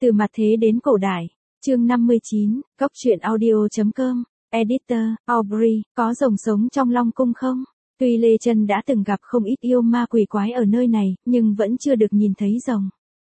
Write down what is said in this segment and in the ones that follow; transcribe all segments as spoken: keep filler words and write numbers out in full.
Từ mặt thế đến cổ đại, chương năm mươi chín, cốc truyện audio.com, editor, Aubrey, có rồng sống trong Long Cung không? Tuy Lê Chân đã từng gặp không ít yêu ma quỷ quái ở nơi này, nhưng vẫn chưa được nhìn thấy rồng.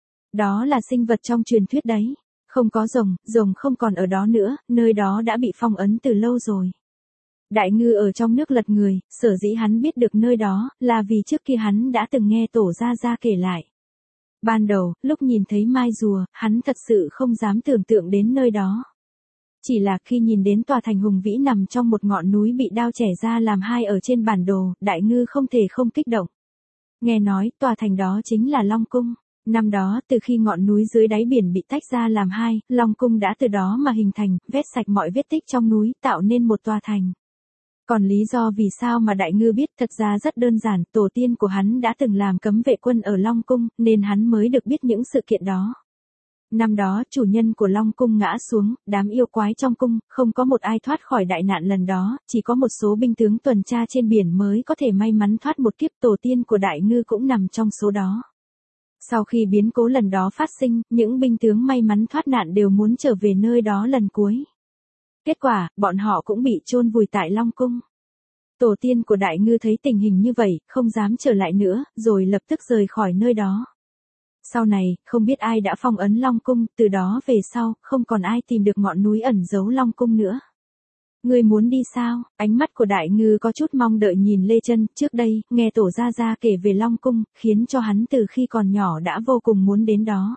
Đó là sinh vật trong truyền thuyết đấy. Không có rồng, rồng không còn ở đó nữa, nơi đó đã bị phong ấn từ lâu rồi. Đại ngư ở trong nước lật người, sở dĩ hắn biết được nơi đó, là vì trước kia hắn đã từng nghe tổ gia gia kể lại. Ban đầu, lúc nhìn thấy mai rùa, hắn thật sự không dám tưởng tượng đến nơi đó. Chỉ là khi nhìn đến tòa thành hùng vĩ nằm trong một ngọn núi bị đao chẻ ra làm hai ở trên bản đồ, đại ngư không thể không kích động. Nghe nói, tòa thành đó chính là Long Cung. Năm đó, từ khi ngọn núi dưới đáy biển bị tách ra làm hai, Long Cung đã từ đó mà hình thành, vét sạch mọi vết tích trong núi, tạo nên một tòa thành. Còn lý do vì sao mà đại ngư biết thật ra rất đơn giản, tổ tiên của hắn đã từng làm cấm vệ quân ở Long Cung, nên hắn mới được biết những sự kiện đó. Năm đó, chủ nhân của Long Cung ngã xuống, đám yêu quái trong cung, không có một ai thoát khỏi đại nạn lần đó, chỉ có một số binh tướng tuần tra trên biển mới có thể may mắn thoát một kiếp, tổ tiên của đại ngư cũng nằm trong số đó. Sau khi biến cố lần đó phát sinh, những binh tướng may mắn thoát nạn đều muốn trở về nơi đó lần cuối. Kết quả, bọn họ cũng bị chôn vùi tại Long Cung. Tổ tiên của đại ngư thấy tình hình như vậy, không dám trở lại nữa, rồi lập tức rời khỏi nơi đó. Sau này, không biết ai đã phong ấn Long Cung, từ đó về sau, không còn ai tìm được ngọn núi ẩn giấu Long Cung nữa. Ngươi muốn đi sao? Ánh mắt của đại ngư có chút mong đợi nhìn Lê Chân, trước đây, nghe tổ gia gia kể về Long Cung, khiến cho hắn từ khi còn nhỏ đã vô cùng muốn đến đó.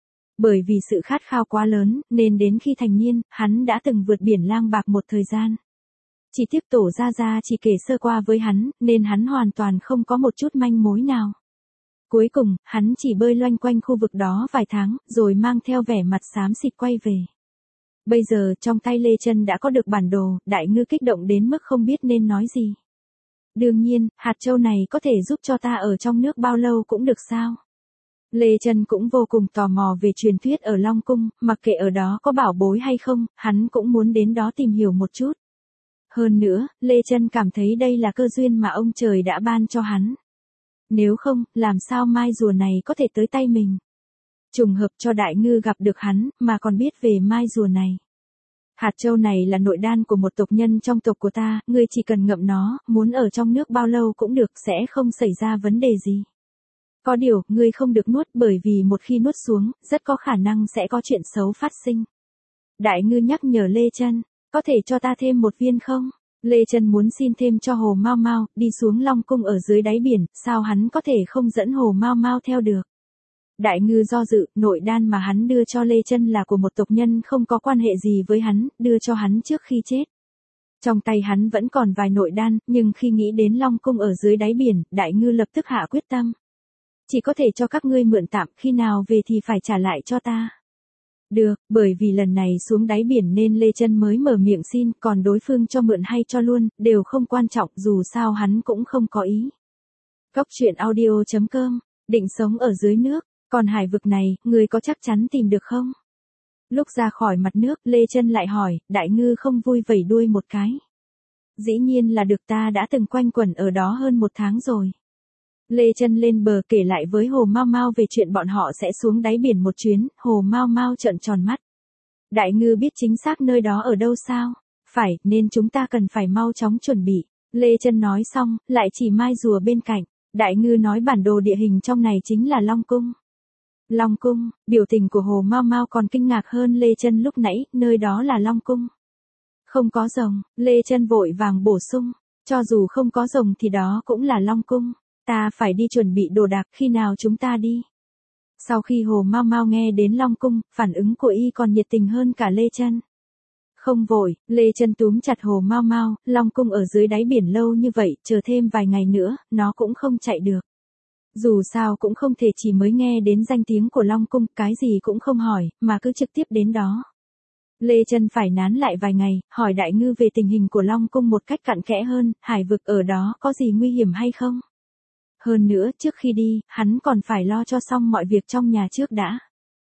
Bởi vì sự khát khao quá lớn, nên đến khi thành niên, hắn đã từng vượt biển lang bạc một thời gian. Chỉ tiếc tổ gia gia chỉ kể sơ qua với hắn, nên hắn hoàn toàn không có một chút manh mối nào. Cuối cùng, hắn chỉ bơi loanh quanh khu vực đó vài tháng, rồi mang theo vẻ mặt xám xịt quay về. Bây giờ, trong tay Lê Chân đã có được bản đồ, đại ngư kích động đến mức không biết nên nói gì. Đương nhiên, hạt châu này có thể giúp cho ta ở trong nước bao lâu cũng được sao? Lê Chân cũng vô cùng tò mò về truyền thuyết ở Long Cung, mặc kệ ở đó có bảo bối hay không, hắn cũng muốn đến đó tìm hiểu một chút. Hơn nữa, Lê Chân cảm thấy đây là cơ duyên mà ông trời đã ban cho hắn. Nếu không, làm sao mai rùa này có thể tới tay mình? Trùng hợp cho đại ngư gặp được hắn, mà còn biết về mai rùa này. Hạt châu này là nội đan của một tộc nhân trong tộc của ta, ngươi chỉ cần ngậm nó, muốn ở trong nước bao lâu cũng được, sẽ không xảy ra vấn đề gì. Có điều, ngươi không được nuốt bởi vì một khi nuốt xuống, rất có khả năng sẽ có chuyện xấu phát sinh. Đại ngư nhắc nhở Lê Chân, có thể cho ta thêm một viên không? Lê Chân muốn xin thêm cho Hồ Mao Mao, đi xuống Long Cung ở dưới đáy biển, sao hắn có thể không dẫn Hồ Mao Mao theo được? Đại ngư do dự, nội đan mà hắn đưa cho Lê Chân là của một tộc nhân không có quan hệ gì với hắn, đưa cho hắn trước khi chết. Trong tay hắn vẫn còn vài nội đan, nhưng khi nghĩ đến Long Cung ở dưới đáy biển, đại ngư lập tức hạ quyết tâm. Chỉ có thể cho các ngươi mượn tạm, khi nào về thì phải trả lại cho ta. Được, bởi vì lần này xuống đáy biển nên Lê Chân mới mở miệng xin, còn đối phương cho mượn hay cho luôn, đều không quan trọng, dù sao hắn cũng không có ý. Cốc truyện audio.com, định sống ở dưới nước, còn hải vực này, người có chắc chắn tìm được không? Lúc ra khỏi mặt nước, Lê Chân lại hỏi, đại ngư không vui vẩy đuôi một cái. Dĩ nhiên là được, ta đã từng quanh quẩn ở đó hơn một tháng rồi. Lê Chân lên bờ kể lại với Hồ Mao Mao về chuyện bọn họ sẽ xuống đáy biển một chuyến, Hồ Mao Mao trợn tròn mắt. Đại ngư biết chính xác nơi đó ở đâu sao? Phải, nên chúng ta cần phải mau chóng chuẩn bị. Lê Chân nói xong, lại chỉ mai rùa bên cạnh. Đại ngư nói bản đồ địa hình trong này chính là Long Cung. Long Cung, biểu tình của Hồ Mao Mao còn kinh ngạc hơn Lê Chân lúc nãy, nơi đó là Long Cung. Không có rồng, Lê Chân vội vàng bổ sung, cho dù không có rồng thì đó cũng là Long Cung. Ta phải đi chuẩn bị đồ đạc, khi nào chúng ta đi? Sau khi Hồ Mao Mao nghe đến Long Cung, phản ứng của y còn nhiệt tình hơn cả Lê Chân. Không vội, Lê Chân túm chặt Hồ Mao Mao, Long Cung ở dưới đáy biển lâu như vậy, chờ thêm vài ngày nữa, nó cũng không chạy được. Dù sao cũng không thể chỉ mới nghe đến danh tiếng của Long Cung, cái gì cũng không hỏi, mà cứ trực tiếp đến đó. Lê Chân phải nán lại vài ngày, hỏi đại ngư về tình hình của Long Cung một cách cặn kẽ hơn, hải vực ở đó có gì nguy hiểm hay không? Hơn nữa, trước khi đi, hắn còn phải lo cho xong mọi việc trong nhà trước đã.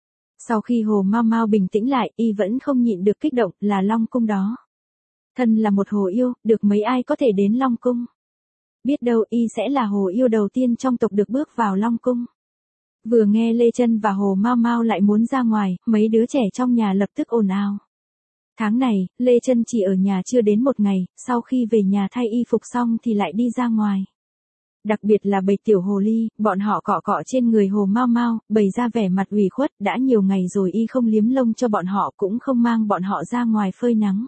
Sau khi Hồ Mao Mao bình tĩnh lại, y vẫn không nhịn được kích động, là Long Cung đó. Thân là một hồ yêu, được mấy ai có thể đến Long Cung. Biết đâu y sẽ là hồ yêu đầu tiên trong tộc được bước vào Long Cung. Vừa nghe Lê Chân và Hồ Mao Mao lại muốn ra ngoài, mấy đứa trẻ trong nhà lập tức ồn ào. Tháng này, Lê Chân chỉ ở nhà chưa đến một ngày, sau khi về nhà thay y phục xong thì lại đi ra ngoài. Đặc biệt là bầy tiểu hồ ly, bọn họ cọ cọ trên người Hồ Mao Mao, bày ra vẻ mặt ủy khuất, đã nhiều ngày rồi y không liếm lông cho bọn họ cũng không mang bọn họ ra ngoài phơi nắng.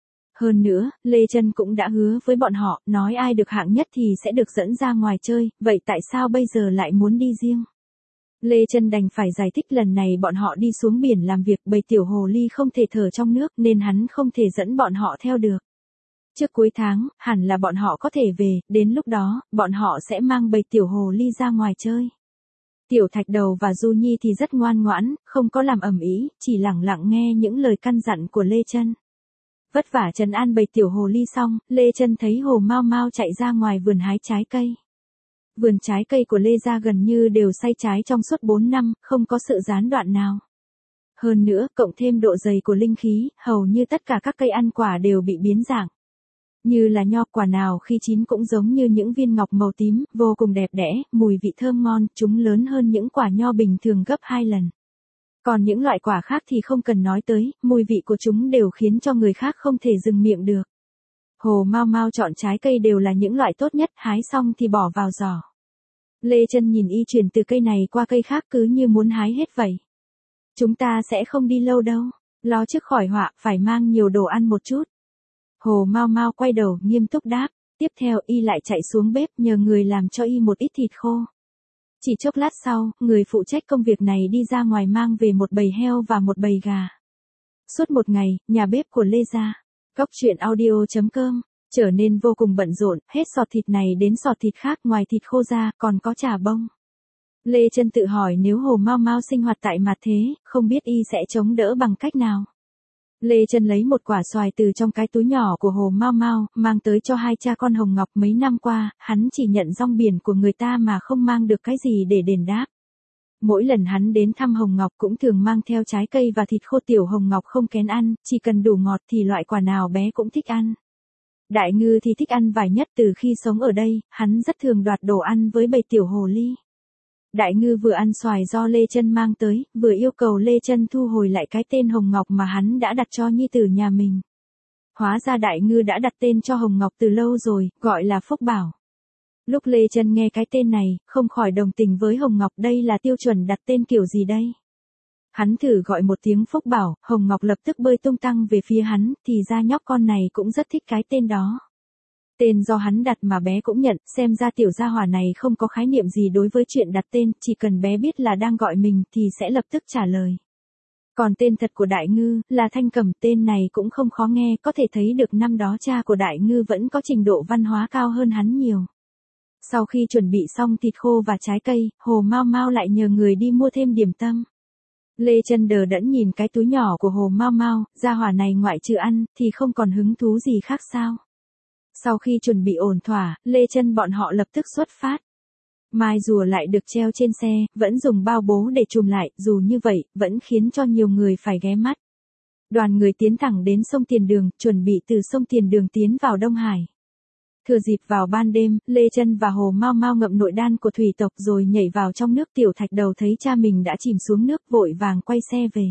Hơn nữa, Lê Chân cũng đã hứa với bọn họ, nói ai được hạng nhất thì sẽ được dẫn ra ngoài chơi, vậy tại sao bây giờ lại muốn đi riêng? Lê Chân đành phải giải thích lần này bọn họ đi xuống biển làm việc, bầy tiểu hồ ly không thể thở trong nước nên hắn không thể dẫn bọn họ theo được. Trước cuối tháng, hẳn là bọn họ có thể về, đến lúc đó, bọn họ sẽ mang bầy tiểu hồ ly ra ngoài chơi. Tiểu Thạch Đầu và Du Nhi thì rất ngoan ngoãn, không có làm ầm ĩ, chỉ lặng lặng nghe những lời căn dặn của Lê Chân. Vất vả trấn an bầy tiểu hồ ly xong, Lê Chân thấy Hồ Mao Mao chạy ra ngoài vườn hái trái cây. Vườn trái cây của Lê gia gần như đều sai trái trong suốt bốn năm, không có sự gián đoạn nào. Hơn nữa, cộng thêm độ dày của linh khí, hầu như tất cả các cây ăn quả đều bị biến dạng. Như là nho, quả nào khi chín cũng giống như những viên ngọc màu tím, vô cùng đẹp đẽ, mùi vị thơm ngon, chúng lớn hơn những quả nho bình thường gấp hai lần. Còn những loại quả khác thì không cần nói tới, mùi vị của chúng đều khiến cho người khác không thể dừng miệng được. Hồ Mao Mao chọn trái cây đều là những loại tốt nhất, hái xong thì bỏ vào giỏ. Lê Chân nhìn y chuyển từ cây này qua cây khác cứ như muốn hái hết vậy. Chúng ta sẽ không đi lâu đâu, lo trước khỏi họa, phải mang nhiều đồ ăn một chút. Hồ Mao Mao quay đầu, nghiêm túc đáp, tiếp theo y lại chạy xuống bếp nhờ người làm cho y một ít thịt khô. Chỉ chốc lát sau, người phụ trách công việc này đi ra ngoài mang về một bầy heo và một bầy gà. Suốt một ngày, nhà bếp của Lê gia, Cóc Truyện Audio chấm com, trở nên vô cùng bận rộn, hết sọt thịt này đến sọt thịt khác, ngoài thịt khô ra, còn có chả bông. Lê Chân tự hỏi nếu Hồ Mao Mao sinh hoạt tại mặt thế, không biết y sẽ chống đỡ bằng cách nào. Lê Chân lấy một quả xoài từ trong cái túi nhỏ của Hồ Mao Mao, mang tới cho hai cha con Hồng Ngọc. Mấy năm qua, hắn chỉ nhận rong biển của người ta mà không mang được cái gì để đền đáp. Mỗi lần hắn đến thăm Hồng Ngọc cũng thường mang theo trái cây và thịt khô. Tiểu Hồng Ngọc không kén ăn, chỉ cần đủ ngọt thì loại quả nào bé cũng thích ăn. Đại Ngư thì thích ăn vải nhất, từ khi sống ở đây, hắn rất thường đoạt đồ ăn với bầy tiểu hồ ly. Đại Ngư vừa ăn xoài do Lê Chân mang tới, vừa yêu cầu Lê Chân thu hồi lại cái tên Hồng Ngọc mà hắn đã đặt cho nhi tử nhà mình. Hóa ra Đại Ngư đã đặt tên cho Hồng Ngọc từ lâu rồi, gọi là Phúc Bảo. Lúc Lê Chân nghe cái tên này, không khỏi đồng tình với Hồng Ngọc, đây là tiêu chuẩn đặt tên kiểu gì đây? Hắn thử gọi một tiếng Phúc Bảo, Hồng Ngọc lập tức bơi tung tăng về phía hắn, thì ra nhóc con này cũng rất thích cái tên đó. Tên do hắn đặt mà bé cũng nhận, xem ra tiểu gia hỏa này không có khái niệm gì đối với chuyện đặt tên, chỉ cần bé biết là đang gọi mình thì sẽ lập tức trả lời. Còn tên thật của Đại Ngư là Thanh Cẩm, tên này cũng không khó nghe, có thể thấy được năm đó cha của Đại Ngư vẫn có trình độ văn hóa cao hơn hắn nhiều. Sau khi chuẩn bị xong thịt khô và trái cây, Hồ Mao Mao lại nhờ người đi mua thêm điểm tâm. Lê Chân đờ đẫn nhìn cái túi nhỏ của Hồ Mao Mao, gia hỏa này ngoại trừ ăn thì không còn hứng thú gì khác sao? Sau khi chuẩn bị ổn thỏa, Lê Chân bọn họ lập tức xuất phát. Mai rùa lại được treo trên xe, vẫn dùng bao bố để trùm lại, dù như vậy, vẫn khiến cho nhiều người phải ghé mắt. Đoàn người tiến thẳng đến sông Tiền Đường, chuẩn bị từ sông Tiền Đường tiến vào Đông Hải. Thừa dịp vào ban đêm, Lê Chân và Hồ Mao Mao ngậm nội đan của thủy tộc rồi nhảy vào trong nước. Tiểu Thạch Đầu thấy cha mình đã chìm xuống nước, vội vàng quay xe về.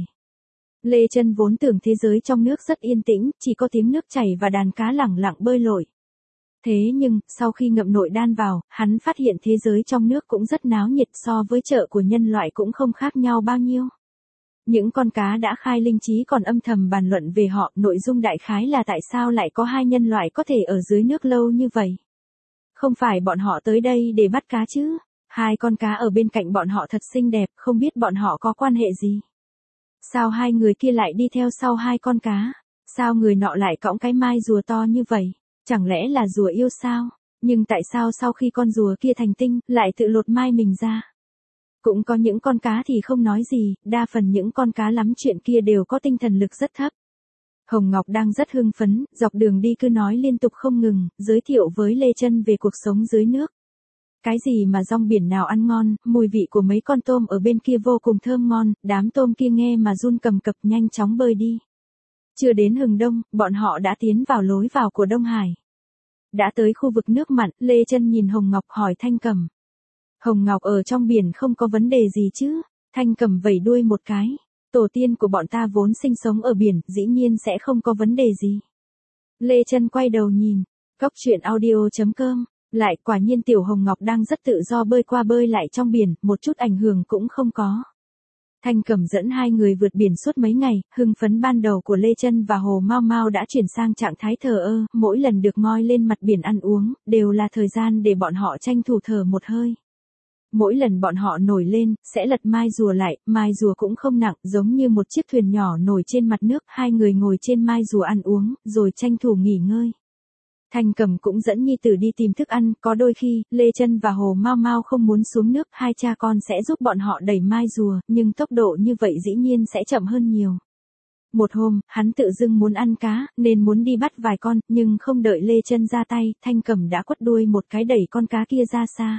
Lê Chân vốn tưởng thế giới trong nước rất yên tĩnh, chỉ có tiếng nước chảy và đàn cá lẳng lặng bơi lội. Thế nhưng, sau khi ngậm nội đan vào, hắn phát hiện thế giới trong nước cũng rất náo nhiệt, so với chợ của nhân loại cũng không khác nhau bao nhiêu. Những con cá đã khai linh trí còn âm thầm bàn luận về họ, nội dung đại khái là tại sao lại có hai nhân loại có thể ở dưới nước lâu như vậy. Không phải bọn họ tới đây để bắt cá chứ, hai con cá ở bên cạnh bọn họ thật xinh đẹp, không biết bọn họ có quan hệ gì. Sao hai người kia lại đi theo sau hai con cá, sao người nọ lại cõng cái mai rùa to như vậy, chẳng lẽ là rùa yêu sao, nhưng tại sao sau khi con rùa kia thành tinh, lại tự lột mai mình ra. Cũng có những con cá thì không nói gì, đa phần những con cá lắm chuyện kia đều có tinh thần lực rất thấp. Hồng Ngọc đang rất hưng phấn, dọc đường đi cứ nói liên tục không ngừng, giới thiệu với Lê Chân về cuộc sống dưới nước. Cái gì mà rong biển nào ăn ngon, mùi vị của mấy con tôm ở bên kia vô cùng thơm ngon, đám tôm kia nghe mà run cầm cập, nhanh chóng bơi đi. Chưa đến hừng đông, bọn họ đã tiến vào lối vào của Đông Hải. Đã tới khu vực nước mặn, Lê Chân nhìn Hồng Ngọc hỏi Thanh Cẩm. Hồng Ngọc ở trong biển không có vấn đề gì chứ? Thanh Cầm vẩy đuôi một cái. Tổ tiên của bọn ta vốn sinh sống ở biển, dĩ nhiên sẽ không có vấn đề gì. Lê Chân quay đầu nhìn. Cóc truyện audio chấm com. Lại quả nhiên Tiểu Hồng Ngọc đang rất tự do bơi qua bơi lại trong biển, một chút ảnh hưởng cũng không có. Thanh Cầm dẫn hai người vượt biển suốt mấy ngày, hưng phấn ban đầu của Lê Chân và Hồ Mao Mao đã chuyển sang trạng thái thờ ơ, mỗi lần được ngoi lên mặt biển ăn uống, đều là thời gian để bọn họ tranh thủ thở một hơi. Mỗi lần bọn họ nổi lên, sẽ lật mai rùa lại, mai rùa cũng không nặng, giống như một chiếc thuyền nhỏ nổi trên mặt nước, hai người ngồi trên mai rùa ăn uống, rồi tranh thủ nghỉ ngơi. Thanh Cầm cũng dẫn nhi tử đi tìm thức ăn, có đôi khi, Lê Chân và Hồ Mao Mao không muốn xuống nước, hai cha con sẽ giúp bọn họ đẩy mai rùa, nhưng tốc độ như vậy dĩ nhiên sẽ chậm hơn nhiều. Một hôm, hắn tự dưng muốn ăn cá, nên muốn đi bắt vài con, nhưng không đợi Lê Chân ra tay, Thanh Cầm đã quất đuôi một cái đẩy con cá kia ra xa.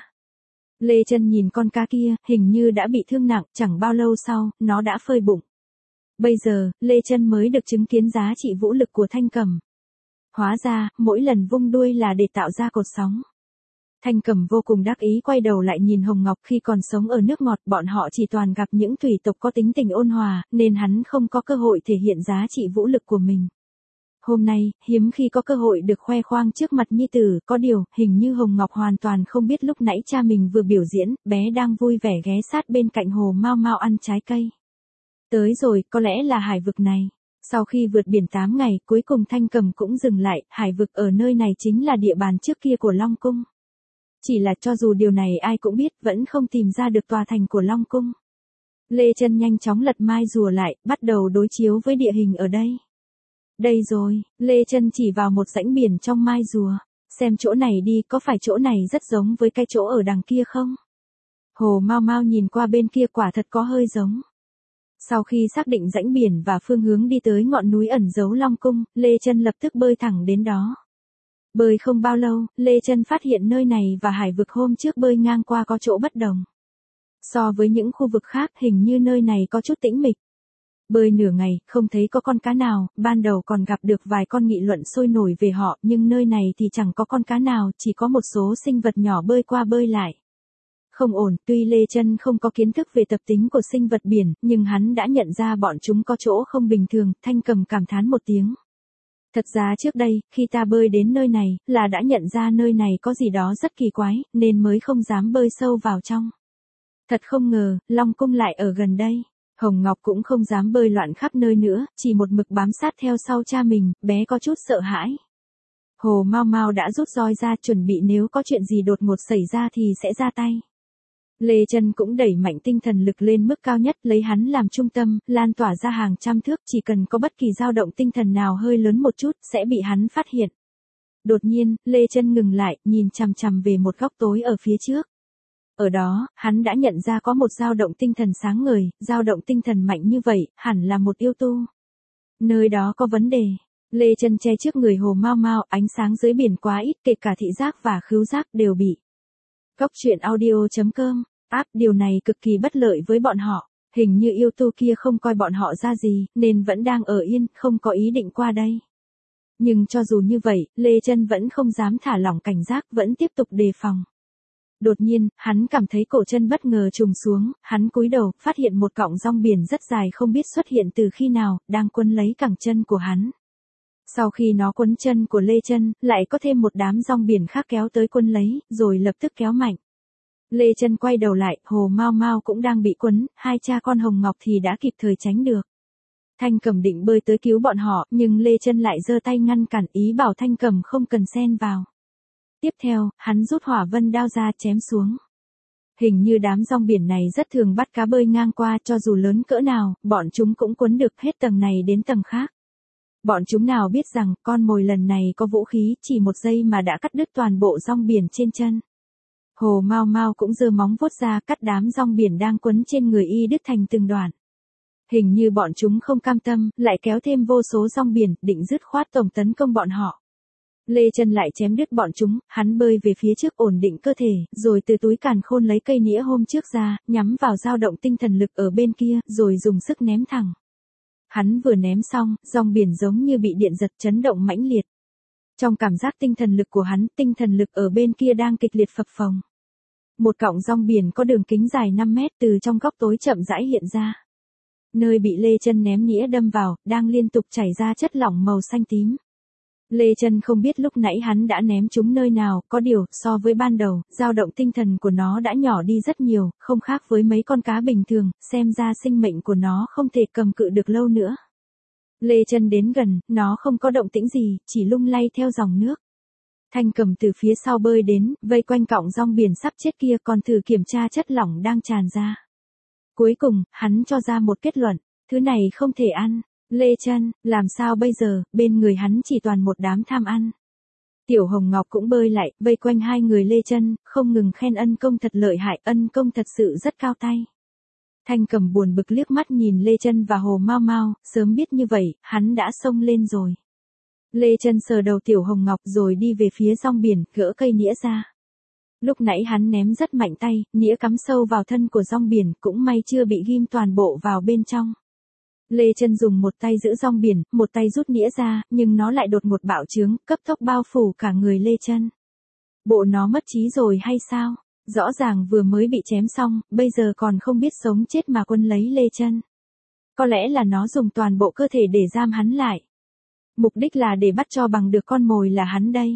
Lê Chân nhìn con cá kia, hình như đã bị thương nặng, chẳng bao lâu sau, nó đã phơi bụng. Bây giờ, Lê Chân mới được chứng kiến giá trị vũ lực của Thanh Cầm. Hóa ra, mỗi lần vung đuôi là để tạo ra cột sóng. Thanh Cầm vô cùng đắc ý quay đầu lại nhìn Hồng Ngọc, khi còn sống ở nước ngọt bọn họ chỉ toàn gặp những thủy tộc có tính tình ôn hòa, nên hắn không có cơ hội thể hiện giá trị vũ lực của mình. Hôm nay, hiếm khi có cơ hội được khoe khoang trước mặt nhi tử, có điều, hình như Hồng Ngọc hoàn toàn không biết lúc nãy cha mình vừa biểu diễn, bé đang vui vẻ ghé sát bên cạnh Hồ Mao Mao ăn trái cây. Tới rồi, có lẽ là hải vực này. Sau khi vượt biển tám ngày, cuối cùng Thanh Cầm cũng dừng lại, hải vực ở nơi này chính là địa bàn trước kia của Long Cung. Chỉ là cho dù điều này ai cũng biết, vẫn không tìm ra được tòa thành của Long Cung. Lê Chân nhanh chóng lật mai rùa lại, bắt đầu đối chiếu với địa hình ở đây. Đây rồi, Lê Chân chỉ vào một rãnh biển trong mai rùa. Xem chỗ này đi, có phải chỗ này rất giống với cái chỗ ở đằng kia không? Hồ Mao Mao nhìn qua bên kia quả thật có hơi giống. Sau khi xác định rãnh biển và phương hướng đi tới ngọn núi ẩn giấu Long Cung, Lê Chân lập tức bơi thẳng đến đó. Bơi không bao lâu, Lê Chân phát hiện nơi này và hải vực hôm trước bơi ngang qua có chỗ bất đồng. So với những khu vực khác, hình như nơi này có chút tĩnh mịch. Bơi nửa ngày, không thấy có con cá nào, ban đầu còn gặp được vài con nghị luận sôi nổi về họ, nhưng nơi này thì chẳng có con cá nào, chỉ có một số sinh vật nhỏ bơi qua bơi lại. Không ổn, tuy Lê Chân không có kiến thức về tập tính của sinh vật biển, nhưng hắn đã nhận ra bọn chúng có chỗ không bình thường, Thanh Cầm cảm thán một tiếng. Thật ra trước đây, khi ta bơi đến nơi này, là đã nhận ra nơi này có gì đó rất kỳ quái, nên mới không dám bơi sâu vào trong. Thật không ngờ, Long Cung lại ở gần đây. Hồng Ngọc cũng không dám bơi loạn khắp nơi nữa, chỉ một mực bám sát theo sau cha mình, bé có chút sợ hãi. Hồ Mao Mao đã rút roi ra chuẩn bị nếu có chuyện gì đột ngột xảy ra thì sẽ ra tay. Lê Chân cũng đẩy mạnh tinh thần lực lên mức cao nhất, lấy hắn làm trung tâm, lan tỏa ra hàng trăm thước, chỉ cần có bất kỳ dao động tinh thần nào hơi lớn một chút, sẽ bị hắn phát hiện. Đột nhiên, Lê Chân ngừng lại, nhìn chằm chằm về một góc tối ở phía trước. Ở đó, hắn đã nhận ra có một dao động tinh thần sáng ngời, dao động tinh thần mạnh như vậy, hẳn là một yêu tu. Nơi đó có vấn đề. Lê Chân che trước người Hồ Mao Mao, ánh sáng dưới biển quá ít, kể cả thị giác và khứu giác đều bị. Cóc truyện audio chấm com. Áp, điều này cực kỳ bất lợi với bọn họ. Hình như yêu tu kia không coi bọn họ ra gì, nên vẫn đang ở yên, không có ý định qua đây. Nhưng cho dù như vậy, Lê Chân vẫn không dám thả lỏng cảnh giác, vẫn tiếp tục đề phòng. Đột nhiên, hắn cảm thấy cổ chân bất ngờ trùng xuống, hắn cúi đầu, phát hiện một cọng rong biển rất dài không biết xuất hiện từ khi nào, đang quấn lấy cẳng chân của hắn. Sau khi nó quấn chân của Lê Chân, lại có thêm một đám rong biển khác kéo tới quấn lấy, rồi lập tức kéo mạnh. Lê Chân quay đầu lại, Hồ Mao Mao cũng đang bị quấn, hai cha con Hồng Ngọc thì đã kịp thời tránh được. Thanh Cầm định bơi tới cứu bọn họ, nhưng Lê Chân lại giơ tay ngăn cản, ý bảo Thanh Cầm không cần xen vào. Tiếp theo, hắn rút hỏa vân đao ra chém xuống. Hình như đám rong biển này rất thường bắt cá bơi ngang qua, cho dù lớn cỡ nào, bọn chúng cũng quấn được hết tầng này đến tầng khác. Bọn chúng nào biết rằng, con mồi lần này có vũ khí, chỉ một giây mà đã cắt đứt toàn bộ rong biển trên chân. Hồ Mao Mao cũng giơ móng vuốt ra, cắt đám rong biển đang quấn trên người y đứt thành từng đoạn. Hình như bọn chúng không cam tâm, lại kéo thêm vô số rong biển, định dứt khoát tổng tấn công bọn họ. Lê Chân lại chém đứt bọn chúng, hắn bơi về phía trước ổn định cơ thể, rồi từ túi càn khôn lấy cây nĩa hôm trước ra, nhắm vào dao động tinh thần lực ở bên kia, rồi dùng sức ném thẳng. Hắn vừa ném xong, rong biển giống như bị điện giật chấn động mãnh liệt. Trong cảm giác tinh thần lực của hắn, tinh thần lực ở bên kia đang kịch liệt phập phồng. Một cọng rong biển có đường kính dài năm mét từ trong góc tối chậm rãi hiện ra. Nơi bị Lê Chân ném nĩa đâm vào, đang liên tục chảy ra chất lỏng màu xanh tím. Lê Chân không biết lúc nãy hắn đã ném chúng nơi nào, có điều, so với ban đầu, dao động tinh thần của nó đã nhỏ đi rất nhiều, không khác với mấy con cá bình thường, xem ra sinh mệnh của nó không thể cầm cự được lâu nữa. Lê Chân đến gần, nó không có động tĩnh gì, chỉ lung lay theo dòng nước. Thanh Cầm từ phía sau bơi đến, vây quanh cọng rong biển sắp chết kia còn thử kiểm tra chất lỏng đang tràn ra. Cuối cùng, hắn cho ra một kết luận, thứ này không thể ăn. Lê Chân, làm sao bây giờ, bên người hắn chỉ toàn một đám tham ăn. Tiểu Hồng Ngọc cũng bơi lại, vây quanh hai người Lê Chân, không ngừng khen ân công thật lợi hại, ân công thật sự rất cao tay. Thanh Cầm buồn bực liếc mắt nhìn Lê Chân và Hồ Mao Mao, sớm biết như vậy, hắn đã xông lên rồi. Lê Chân sờ đầu Tiểu Hồng Ngọc rồi đi về phía rong biển, gỡ cây nĩa ra. Lúc nãy hắn ném rất mạnh tay, nĩa cắm sâu vào thân của rong biển, cũng may chưa bị ghim toàn bộ vào bên trong. Lê Chân dùng một tay giữ rong biển, một tay rút nĩa ra, nhưng nó lại đột ngột bạo trướng, cấp tốc bao phủ cả người Lê Chân. Bộ nó mất trí rồi hay sao? Rõ ràng vừa mới bị chém xong, bây giờ còn không biết sống chết mà quấn lấy Lê Chân. Có lẽ là nó dùng toàn bộ cơ thể để giam hắn lại. Mục đích là để bắt cho bằng được con mồi là hắn đây.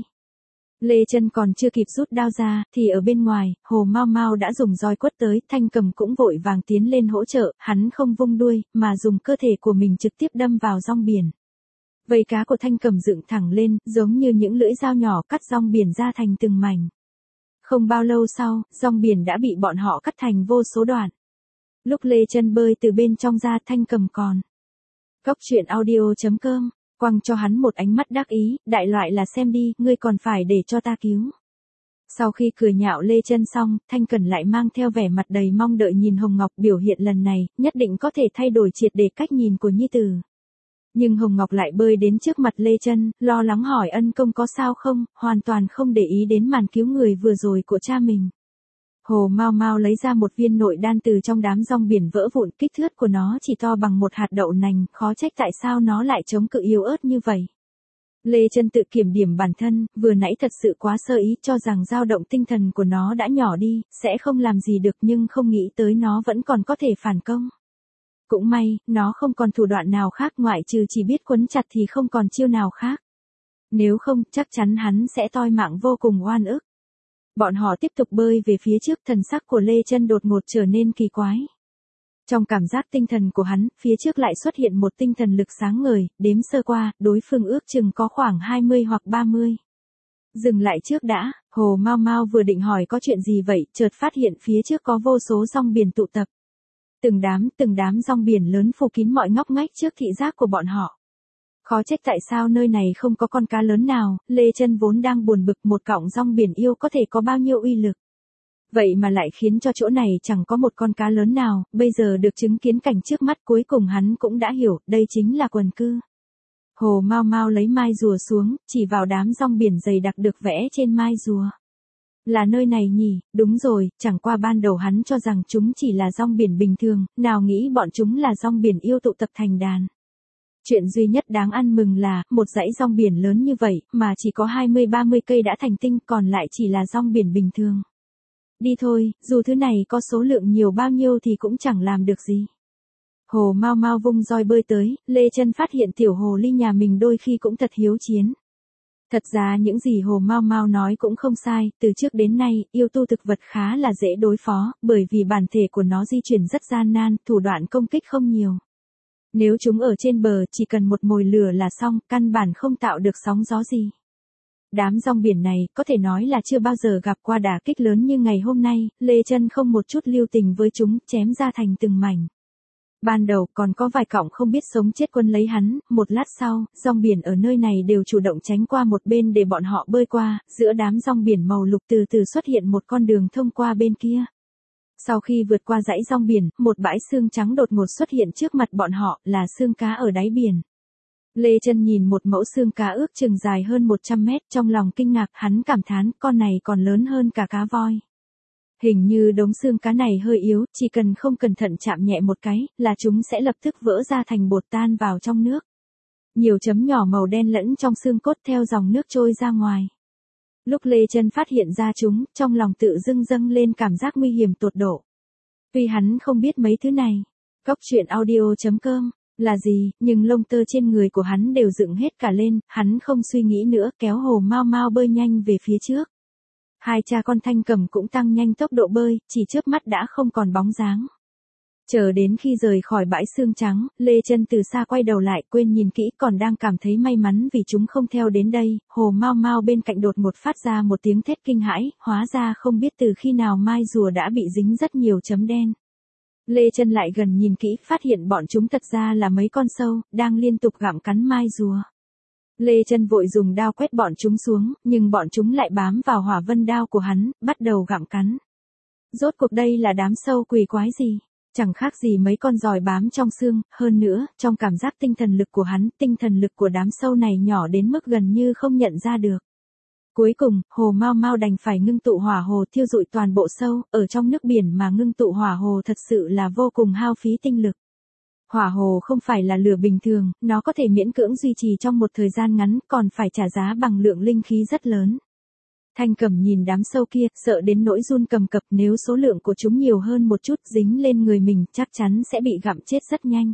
Lê Chân còn chưa kịp rút đao ra, thì ở bên ngoài, Hồ Mao Mao đã dùng roi quất tới, Thanh Cầm cũng vội vàng tiến lên hỗ trợ, hắn không vung đuôi, mà dùng cơ thể của mình trực tiếp đâm vào rong biển. Vây cá của Thanh Cầm dựng thẳng lên, giống như những lưỡi dao nhỏ cắt rong biển ra thành từng mảnh. Không bao lâu sau, rong biển đã bị bọn họ cắt thành vô số đoạn. Lúc Lê Chân bơi từ bên trong ra, Thanh Cầm còn. Góc truyện audio chấm com quăng cho hắn một ánh mắt đắc ý, đại loại là xem đi, ngươi còn phải để cho ta cứu. Sau khi cười nhạo Lê Chân xong, Thanh Cần lại mang theo vẻ mặt đầy mong đợi nhìn Hồng Ngọc biểu hiện lần này, nhất định có thể thay đổi triệt để cách nhìn của nhi tử. Nhưng Hồng Ngọc lại bơi đến trước mặt Lê Chân, lo lắng hỏi ân công có sao không, hoàn toàn không để ý đến màn cứu người vừa rồi của cha mình. Hồ Mao Mao lấy ra một viên nội đan từ trong đám rong biển vỡ vụn, kích thước của nó chỉ to bằng một hạt đậu nành, khó trách tại sao nó lại chống cự yếu ớt như vậy. Lê Chân tự kiểm điểm bản thân, vừa nãy thật sự quá sơ ý, cho rằng dao động tinh thần của nó đã nhỏ đi, sẽ không làm gì được, nhưng không nghĩ tới nó vẫn còn có thể phản công. Cũng may, nó không còn thủ đoạn nào khác ngoại trừ chỉ biết quấn chặt thì không còn chiêu nào khác. Nếu không, chắc chắn hắn sẽ toi mạng vô cùng oan ức. Bọn họ tiếp tục bơi về phía trước, thần sắc của Lê Chân đột ngột trở nên kỳ quái. Trong cảm giác tinh thần của hắn, phía trước lại xuất hiện một tinh thần lực sáng ngời, đếm sơ qua, đối phương ước chừng có khoảng hai mươi hoặc ba mươi. Dừng lại trước đã, Hồ Mao Mao vừa định hỏi có chuyện gì vậy, chợt phát hiện phía trước có vô số rong biển tụ tập. Từng đám, từng đám rong biển lớn phủ kín mọi ngóc ngách trước thị giác của bọn họ. Khó trách tại sao nơi này không có con cá lớn nào, Lê Chân vốn đang buồn bực một cọng rong biển yêu có thể có bao nhiêu uy lực. Vậy mà lại khiến cho chỗ này chẳng có một con cá lớn nào, bây giờ được chứng kiến cảnh trước mắt cuối cùng hắn cũng đã hiểu, đây chính là quần cư. Hồ Mao Mao lấy mai rùa xuống, chỉ vào đám rong biển dày đặc được vẽ trên mai rùa. Là nơi này nhỉ, đúng rồi, chẳng qua ban đầu hắn cho rằng chúng chỉ là rong biển bình thường, nào nghĩ bọn chúng là rong biển yêu tụ tập thành đàn. Chuyện duy nhất đáng ăn mừng là, một dãy rong biển lớn như vậy, mà chỉ có hai mươi ba mươi cây đã thành tinh, còn lại chỉ là rong biển bình thường. Đi thôi, dù thứ này có số lượng nhiều bao nhiêu thì cũng chẳng làm được gì. Hồ Mao Mao vung roi bơi tới, Lê Chân phát hiện tiểu hồ ly nhà mình đôi khi cũng thật hiếu chiến. Thật ra những gì Hồ Mao Mao nói cũng không sai, từ trước đến nay, yêu tu thực vật khá là dễ đối phó, bởi vì bản thể của nó di chuyển rất gian nan, thủ đoạn công kích không nhiều. Nếu chúng ở trên bờ, chỉ cần một mồi lửa là xong, căn bản không tạo được sóng gió gì. Đám rong biển này, có thể nói là chưa bao giờ gặp qua đả kích lớn như ngày hôm nay, Lê Chân không một chút lưu tình với chúng, chém ra thành từng mảnh. Ban đầu còn có vài cọng không biết sống chết quân lấy hắn, một lát sau, rong biển ở nơi này đều chủ động tránh qua một bên để bọn họ bơi qua, giữa đám rong biển màu lục từ từ xuất hiện một con đường thông qua bên kia. Sau khi vượt qua dãy rong biển, một bãi xương trắng đột ngột xuất hiện trước mặt bọn họ, là xương cá ở đáy biển. Lê Chân nhìn một mẫu xương cá ước chừng dài hơn một trăm mét, trong lòng kinh ngạc, hắn cảm thán, con này còn lớn hơn cả cá voi. Hình như đống xương cá này hơi yếu, chỉ cần không cẩn thận chạm nhẹ một cái, là chúng sẽ lập tức vỡ ra thành bột tan vào trong nước. Nhiều chấm nhỏ màu đen lẫn trong xương cốt theo dòng nước trôi ra ngoài. Lúc Lê Chân phát hiện ra chúng, trong lòng tự dưng dâng lên cảm giác nguy hiểm tột độ. Tuy hắn không biết mấy thứ này, cóc truyện audio chấm com là gì, nhưng lông tơ trên người của hắn đều dựng hết cả lên, hắn không suy nghĩ nữa, kéo Hồ Mao Mao bơi nhanh về phía trước. Hai cha con Thanh Cầm cũng tăng nhanh tốc độ bơi, chỉ chớp mắt đã không còn bóng dáng. Chờ đến khi rời khỏi bãi xương trắng, Lê Chân từ xa quay đầu lại, quên nhìn kỹ, còn đang cảm thấy may mắn vì chúng không theo đến đây, Hồ Mao Mao bên cạnh đột ngột phát ra một tiếng thét kinh hãi, hóa ra không biết từ khi nào mai rùa đã bị dính rất nhiều chấm đen. Lê Chân lại gần nhìn kỹ, phát hiện bọn chúng thật ra là mấy con sâu, đang liên tục gặm cắn mai rùa. Lê Chân vội dùng đao quét bọn chúng xuống, nhưng bọn chúng lại bám vào hỏa vân đao của hắn, bắt đầu gặm cắn. Rốt cuộc đây là đám sâu quỷ quái gì? Chẳng khác gì mấy con giòi bám trong xương, hơn nữa, trong cảm giác tinh thần lực của hắn, tinh thần lực của đám sâu này nhỏ đến mức gần như không nhận ra được. Cuối cùng, Hồ Mao Mao đành phải ngưng tụ hỏa hồ thiêu rụi toàn bộ sâu, ở trong nước biển mà ngưng tụ hỏa hồ thật sự là vô cùng hao phí tinh lực. Hỏa hồ không phải là lửa bình thường, nó có thể miễn cưỡng duy trì trong một thời gian ngắn, còn phải trả giá bằng lượng linh khí rất lớn. Thanh Cầm nhìn đám sâu kia, sợ đến nỗi run cầm cập, nếu số lượng của chúng nhiều hơn một chút dính lên người mình, chắc chắn sẽ bị gặm chết rất nhanh.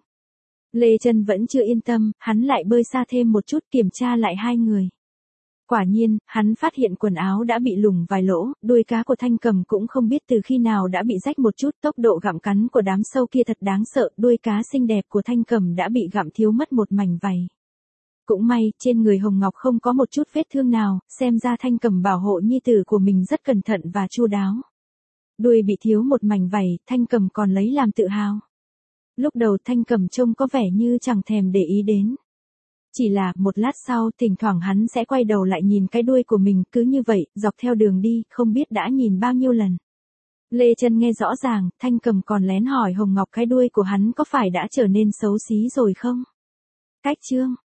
Lê Chân vẫn chưa yên tâm, hắn lại bơi xa thêm một chút kiểm tra lại hai người. Quả nhiên, hắn phát hiện quần áo đã bị lủng vài lỗ, đuôi cá của Thanh Cầm cũng không biết từ khi nào đã bị rách một chút, tốc độ gặm cắn của đám sâu kia thật đáng sợ, đuôi cá xinh đẹp của Thanh Cầm đã bị gặm thiếu mất một mảnh vảy. Cũng may, trên người Hồng Ngọc không có một chút vết thương nào, xem ra Thanh Cầm bảo hộ nhi tử của mình rất cẩn thận và chu đáo. Đuôi bị thiếu một mảnh vảy, Thanh Cầm còn lấy làm tự hào. Lúc đầu Thanh Cầm trông có vẻ như chẳng thèm để ý đến. Chỉ là, một lát sau, thỉnh thoảng hắn sẽ quay đầu lại nhìn cái đuôi của mình, cứ như vậy, dọc theo đường đi, không biết đã nhìn bao nhiêu lần. Lê Chân nghe rõ ràng, Thanh Cầm còn lén hỏi Hồng Ngọc cái đuôi của hắn có phải đã trở nên xấu xí rồi không? Cách chương